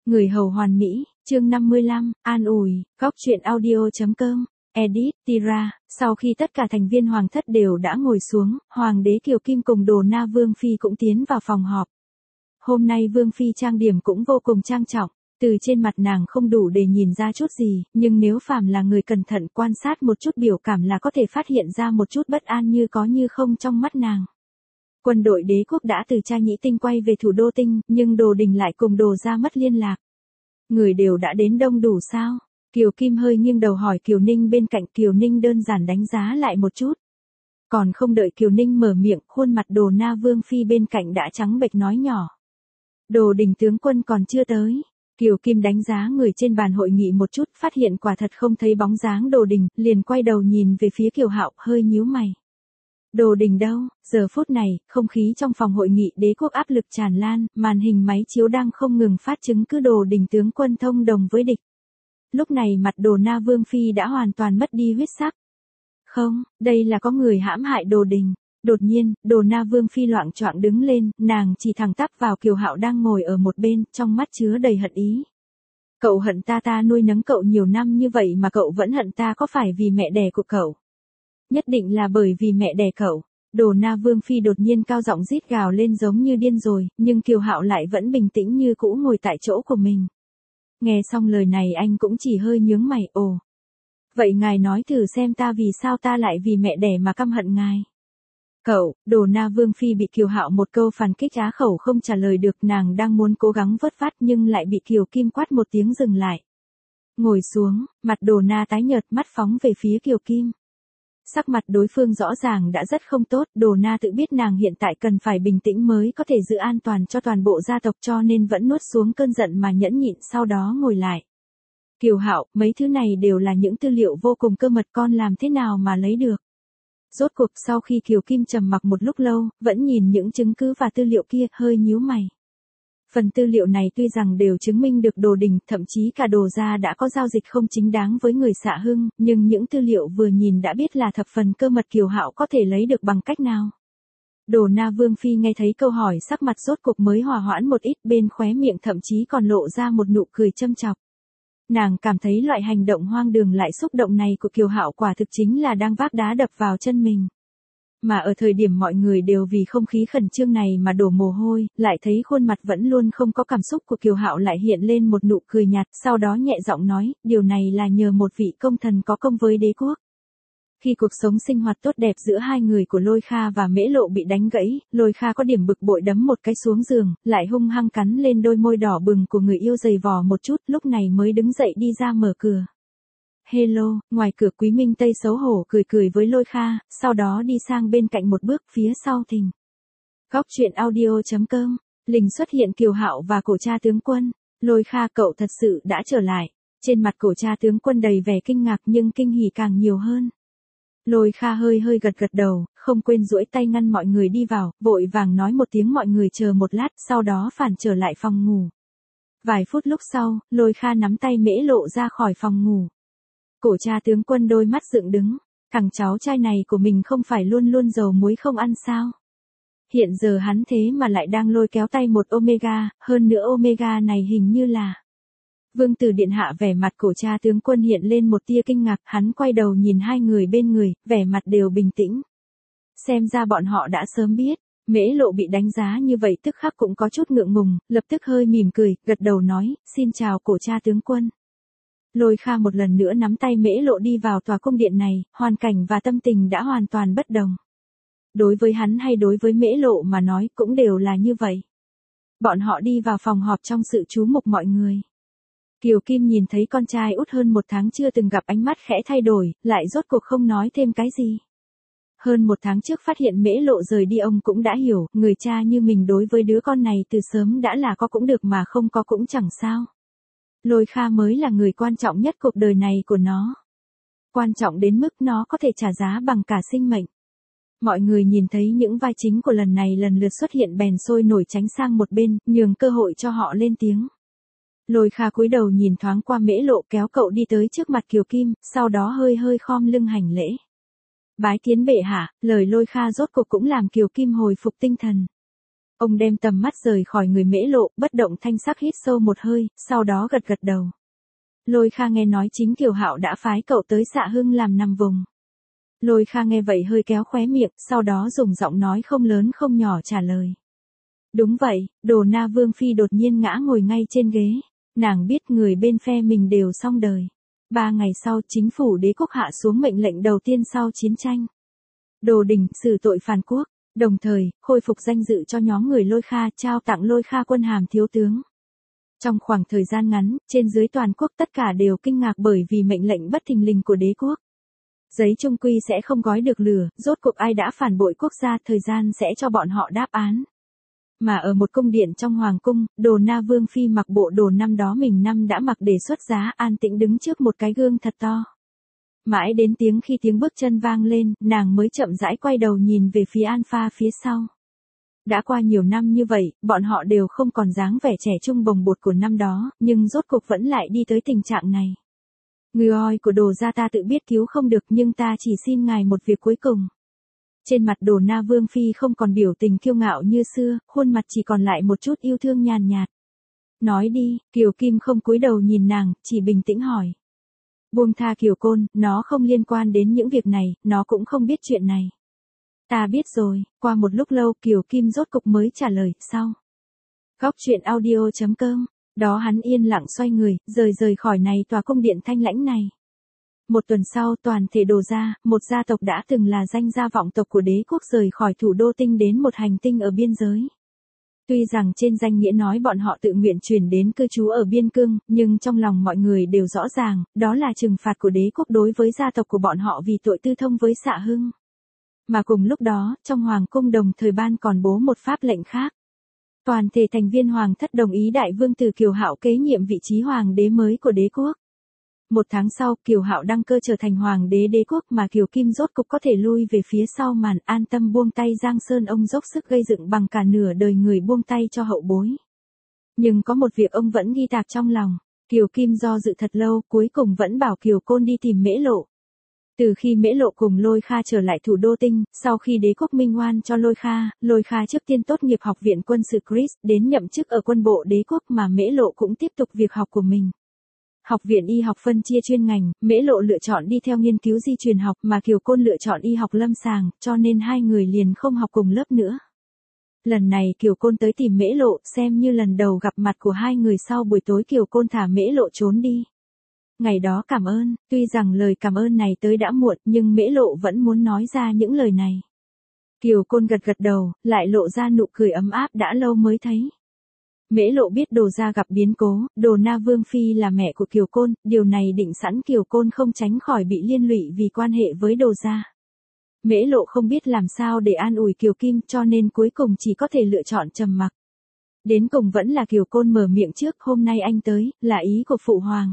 Người hầu hoàn mỹ, chương 55, an ủi, góc truyện audio.com, edit, Tira. Sau khi tất cả thành viên hoàng thất đều đã ngồi xuống, Hoàng đế Kiều Kim cùng Đồ Na Vương Phi cũng tiến vào phòng họp. Hôm nay Vương Phi trang điểm cũng vô cùng trang trọng, từ trên mặt nàng không đủ để nhìn ra chút gì, nhưng nếu phàm là người cẩn thận quan sát một chút biểu cảm là có thể phát hiện ra một chút bất an như có như không trong mắt nàng. Quân đội đế quốc đã từ Tra Nhĩ Tinh quay về thủ đô Tinh, nhưng Đồ Đình lại cùng Đồ gia mất liên lạc. Người đều đã đến đông đủ sao? Kiều Kim hơi nghiêng đầu hỏi Kiều Ninh bên cạnh. Kiều Ninh đơn giản đánh giá lại một chút. Còn không đợi Kiều Ninh mở miệng, khuôn mặt Đồ Na Vương Phi bên cạnh đã trắng bệch nói nhỏ. Đồ Đình tướng quân còn chưa tới. Kiều Kim đánh giá người trên bàn hội nghị một chút, phát hiện quả thật không thấy bóng dáng Đồ Đình, liền quay đầu nhìn về phía Kiều Hạo, hơi nhíu mày. Đồ Đình đâu? Giờ phút này, không khí trong phòng hội nghị đế quốc áp lực tràn lan, màn hình máy chiếu đang không ngừng phát chứng cứ Đồ Đình tướng quân thông đồng với địch. Lúc này mặt Đồ Na Vương Phi đã hoàn toàn mất đi huyết sắc. Không, đây là có người hãm hại Đồ Đình. Đột nhiên, Đồ Na Vương Phi loạng choạng đứng lên, nàng chỉ thẳng tắp vào Kiều Hạo đang ngồi ở một bên, trong mắt chứa đầy hận ý. Cậu hận ta nuôi nấng cậu nhiều năm như vậy mà cậu vẫn hận ta, có phải vì mẹ đẻ của cậu? Nhất định là bởi vì mẹ đẻ cậu. Đồ Na Vương Phi đột nhiên cao giọng rít gào lên giống như điên rồi, nhưng Kiều Hạo lại vẫn bình tĩnh như cũ ngồi tại chỗ của mình. Nghe xong lời này anh cũng chỉ hơi nhướng mày. Ồ, vậy ngài nói thử xem ta vì sao ta lại vì mẹ đẻ mà căm hận ngài. Cậu, Đồ Na Vương Phi bị Kiều Hạo một câu phản kích á khẩu không trả lời được, nàng đang muốn cố gắng vớt vát nhưng lại bị Kiều Kim quát một tiếng dừng lại. Ngồi xuống, mặt Đồ Na tái nhợt, mắt phóng về phía Kiều Kim. Sắc mặt đối phương rõ ràng đã rất không tốt, Đồ Na tự biết nàng hiện tại cần phải bình tĩnh mới có thể giữ an toàn cho toàn bộ gia tộc, cho nên vẫn nuốt xuống cơn giận mà nhẫn nhịn, sau đó ngồi lại. Kiều Hạo, mấy thứ này đều là những tư liệu vô cùng cơ mật, con làm thế nào mà lấy được? Rốt cuộc sau khi Kiều Kim trầm mặc một lúc lâu, vẫn nhìn những chứng cứ và tư liệu kia, hơi nhíu mày. Phần tư liệu này tuy rằng đều chứng minh được Đồ Đình, thậm chí cả Đồ gia đã có giao dịch không chính đáng với người Xạ Hưng, nhưng những tư liệu vừa nhìn đã biết là thập phần cơ mật, Kiều Hạo có thể lấy được bằng cách nào? Đồ Na Vương Phi nghe thấy câu hỏi, sắc mặt rốt cuộc mới hòa hoãn một ít, bên khóe miệng thậm chí còn lộ ra một nụ cười châm chọc. Nàng cảm thấy loại hành động hoang đường lại xúc động này của Kiều Hạo quả thực chính là đang vác đá đập vào chân mình. Mà ở thời điểm mọi người đều vì không khí khẩn trương này mà đổ mồ hôi, lại thấy khuôn mặt vẫn luôn không có cảm xúc của Kiều Hạo lại hiện lên một nụ cười nhạt, sau đó nhẹ giọng nói, điều này là nhờ một vị công thần có công với đế quốc. Khi cuộc sống sinh hoạt tốt đẹp giữa hai người của Lôi Kha và Mễ Lộ bị đánh gãy, Lôi Kha có điểm bực bội đấm một cái xuống giường, lại hung hăng cắn lên đôi môi đỏ bừng của người yêu, giày vò một chút, lúc này mới đứng dậy đi ra mở cửa. Hello, ngoài cửa Quý Minh Tây xấu hổ cười với Lôi Kha, sau đó đi sang bên cạnh một bước phía sau Thình. Góc truyện audio.com, Linh xuất hiện Kiều Hạo và Cổ Cha tướng quân. Lôi Kha, cậu thật sự đã trở lại. Trên mặt Cổ Cha tướng quân đầy vẻ kinh ngạc nhưng kinh hỉ càng nhiều hơn. Lôi Kha hơi gật đầu, không quên duỗi tay ngăn mọi người đi vào, vội vàng nói một tiếng mọi người chờ một lát, sau đó phản trở lại phòng ngủ. Vài phút lúc sau, Lôi Kha nắm tay Mễ Lộ ra khỏi phòng ngủ. Cổ Cha tướng quân đôi mắt dựng đứng, thằng cháu trai này của mình không phải luôn luôn dầu muối không ăn sao? Hiện giờ hắn thế mà lại đang lôi kéo tay một Omega, hơn nữa Omega này hình như là... Vương tử điện hạ. Vẻ mặt Cổ Cha tướng quân hiện lên một tia kinh ngạc, hắn quay đầu nhìn hai người bên người, vẻ mặt đều bình tĩnh. Xem ra bọn họ đã sớm biết. Mễ Lộ bị đánh giá như vậy tức khắc cũng có chút ngượng ngùng, lập tức hơi mỉm cười, gật đầu nói, xin chào Cổ Cha tướng quân. Lôi Kha một lần nữa nắm tay Mễ Lộ đi vào tòa cung điện này, hoàn cảnh và tâm tình đã hoàn toàn bất đồng. Đối với hắn hay đối với Mễ Lộ mà nói cũng đều là như vậy. Bọn họ đi vào phòng họp trong sự chú mục mọi người. Kiều Kim nhìn thấy con trai út hơn một tháng chưa từng gặp, ánh mắt khẽ thay đổi, lại rốt cuộc không nói thêm cái gì. Hơn một tháng trước phát hiện Mễ Lộ rời đi, ông cũng đã hiểu, người cha như mình đối với đứa con này từ sớm đã là có cũng được mà không có cũng chẳng sao. Lôi Kha mới là người quan trọng nhất cuộc đời này của nó. Quan trọng đến mức nó có thể trả giá bằng cả sinh mệnh. Mọi người nhìn thấy những vai chính của lần này lần lượt xuất hiện bèn sôi nổi tránh sang một bên, nhường cơ hội cho họ lên tiếng. Lôi Kha cúi đầu nhìn thoáng qua Mễ Lộ, kéo cậu đi tới trước mặt Kiều Kim, sau đó hơi khom lưng hành lễ. Bái kiến bệ hạ. Lời Lôi Kha rốt cuộc cũng làm Kiều Kim hồi phục tinh thần. Ông đem tầm mắt rời khỏi người Mễ Lộ, bất động thanh sắc hít sâu một hơi, sau đó gật gật đầu. Lôi Kha nghe nói chính Kiều Hạo đã phái cậu tới Xạ Hưng làm nằm vùng. Lôi Kha nghe vậy hơi kéo khóe miệng, sau đó dùng giọng nói không lớn không nhỏ trả lời. Đúng vậy, Đồ Na Vương Phi đột nhiên ngã ngồi ngay trên ghế. Nàng biết người bên phe mình đều xong đời. 3 ngày sau chính phủ đế quốc hạ xuống mệnh lệnh đầu tiên sau chiến tranh. Đồ Đình xử tội phản quốc, đồng thời khôi phục danh dự cho nhóm người Lôi Kha, trao tặng Lôi Kha quân hàm thiếu tướng. Trong khoảng thời gian ngắn, trên dưới toàn quốc tất cả đều kinh ngạc bởi vì mệnh lệnh bất thình lình của đế quốc. Giấy chung quy sẽ không gói được lửa, rốt cuộc ai đã phản bội quốc gia, thời gian sẽ cho bọn họ đáp án. Mà ở một cung điện trong hoàng cung, Đồ Na Vương Phi mặc bộ đồ năm đó mình đã mặc để xuất giá, an tĩnh đứng trước một cái gương thật to. Mãi đến khi tiếng bước chân vang lên, nàng mới chậm rãi quay đầu nhìn về phía Alpha phía sau. Đã qua nhiều năm như vậy, bọn họ đều không còn dáng vẻ trẻ trung bồng bột của năm đó, nhưng rốt cuộc vẫn lại đi tới tình trạng này. Người oi của Đồ gia ta tự biết cứu không được, nhưng ta chỉ xin ngài một việc cuối cùng. Trên mặt Đồ Na Vương Phi không còn biểu tình kiêu ngạo như xưa, khuôn mặt chỉ còn lại một chút yêu thương nhàn nhạt. Nói đi, Kiều Kim không cúi đầu nhìn nàng, chỉ bình tĩnh hỏi. Buông tha Kiều Côn, nó không liên quan đến những việc này, nó cũng không biết chuyện này. Ta biết rồi. Qua một lúc lâu Kiều Kim rốt cục mới trả lời, sau. Góc truyện audio.com, đó hắn yên lặng xoay người, rời khỏi này tòa cung điện thanh lãnh này. Một tuần sau toàn thể Đồ gia, một gia tộc đã từng là danh gia vọng tộc của đế quốc rời khỏi thủ đô tinh đến một hành tinh ở biên giới. Tuy rằng trên danh nghĩa nói bọn họ tự nguyện chuyển đến cư trú ở biên cương, nhưng trong lòng mọi người đều rõ ràng, đó là trừng phạt của đế quốc đối với gia tộc của bọn họ vì tội tư thông với Xạ Hưng. Mà cùng lúc đó, trong hoàng cung đồng thời ban còn bố một pháp lệnh khác. Toàn thể thành viên hoàng thất đồng ý đại vương tử Kiều Hạo kế nhiệm vị trí hoàng đế mới của đế quốc. 1 tháng sau, Kiều Hạo đăng cơ trở thành hoàng đế đế quốc, mà Kiều Kim rốt cục có thể lui về phía sau màn, an tâm buông tay Giang Sơn ông dốc sức gây dựng bằng cả nửa đời người buông tay cho hậu bối. Nhưng có một việc ông vẫn ghi tạc trong lòng, Kiều Kim do dự thật lâu, cuối cùng vẫn bảo Kiều Côn đi tìm Mễ Lộ. Từ khi Mễ Lộ cùng Lôi Kha trở lại thủ đô tinh, sau khi đế quốc minh oan cho Lôi Kha trước tiên tốt nghiệp học viện quân sự Chris, đến nhậm chức ở quân bộ đế quốc, mà Mễ Lộ cũng tiếp tục việc học của mình. Học viện y học phân chia chuyên ngành, Mễ Lộ lựa chọn đi theo nghiên cứu di truyền học, mà Kiều Côn lựa chọn y học lâm sàng, cho nên hai người liền không học cùng lớp nữa. Lần này Kiều Côn tới tìm Mễ Lộ, xem như lần đầu gặp mặt của hai người. Sau buổi tối Kiều Côn thả Mễ Lộ trốn đi. Ngày đó cảm ơn, tuy rằng lời cảm ơn này tới đã muộn, nhưng Mễ Lộ vẫn muốn nói ra những lời này. Kiều Côn gật gật đầu, lại lộ ra nụ cười ấm áp đã lâu mới thấy. Mễ Lộ biết Đồ gia gặp biến cố, Đồ Na Vương Phi là mẹ của Kiều Côn, điều này định sẵn Kiều Côn không tránh khỏi bị liên lụy vì quan hệ với Đồ gia. Mễ Lộ không biết làm sao để an ủi Kiều Kim, cho nên cuối cùng chỉ có thể lựa chọn trầm mặc. Đến cùng vẫn là Kiều Côn mở miệng trước, hôm nay anh tới, là ý của phụ hoàng.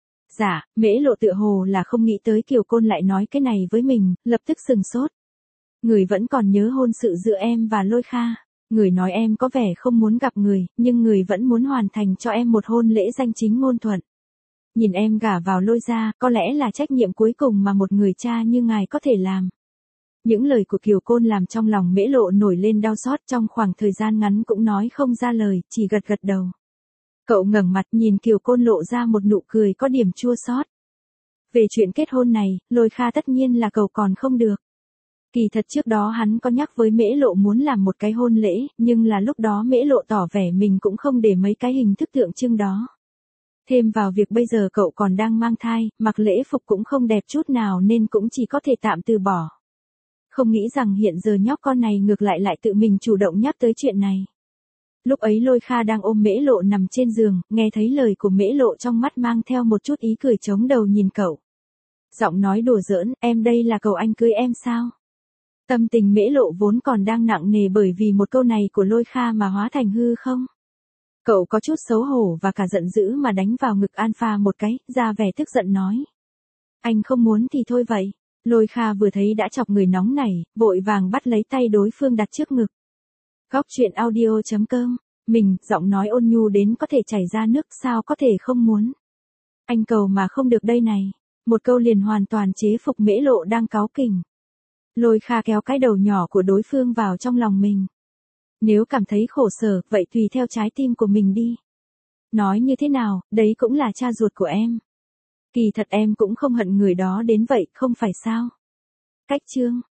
Dạ, Mễ Lộ tựa hồ là không nghĩ tới Kiều Côn lại nói cái này với mình, lập tức sừng sốt. Người vẫn còn nhớ hôn sự giữa em và Lôi Kha. Người nói em có vẻ không muốn gặp người, nhưng người vẫn muốn hoàn thành cho em một hôn lễ danh chính ngôn thuận. Nhìn em gả vào Lôi gia, có lẽ là trách nhiệm cuối cùng mà một người cha như ngài có thể làm. Những lời của Kiều Côn làm trong lòng Mễ Lộ nổi lên đau xót, trong khoảng thời gian ngắn cũng nói không ra lời, chỉ gật gật đầu. Cậu ngẩng mặt nhìn Kiều Côn lộ ra một nụ cười có điểm chua xót. Về chuyện kết hôn này, Lôi Kha tất nhiên là cậu còn không được. Kỳ thật trước đó hắn có nhắc với Mễ Lộ muốn làm một cái hôn lễ, nhưng là lúc đó Mễ Lộ tỏ vẻ mình cũng không để mấy cái hình thức tượng trưng đó. Thêm vào việc bây giờ cậu còn đang mang thai, mặc lễ phục cũng không đẹp chút nào nên cũng chỉ có thể tạm từ bỏ. Không nghĩ rằng hiện giờ nhóc con này ngược lại tự mình chủ động nhắc tới chuyện này. Lúc ấy Lôi Kha đang ôm Mễ Lộ nằm trên giường, nghe thấy lời của Mễ Lộ trong mắt mang theo một chút ý cười chống đầu nhìn cậu. Giọng nói đùa giỡn, em đây là cầu anh cưới em sao? Tâm tình Mễ Lộ vốn còn đang nặng nề bởi vì một câu này của Lôi Kha mà hóa thành hư không. Cậu có chút xấu hổ và cả giận dữ mà đánh vào ngực Alpha một cái, ra vẻ tức giận nói. Anh không muốn thì thôi vậy. Lôi Kha vừa thấy đã chọc người nóng nảy, vội vàng bắt lấy tay đối phương đặt trước ngực. Góc truyện audio.com, mình, giọng nói ôn nhu đến có thể chảy ra nước, sao có thể không muốn. Anh cầu mà không được đây này. Một câu liền hoàn toàn chế phục Mễ Lộ đang cáu kỉnh. Lôi Kha kéo cái đầu nhỏ của đối phương vào trong lòng mình. Nếu cảm thấy khổ sở, vậy tùy theo trái tim của mình đi. Nói như thế nào, đấy cũng là cha ruột của em. Kỳ thật em cũng không hận người đó đến vậy, không phải sao? Cách chương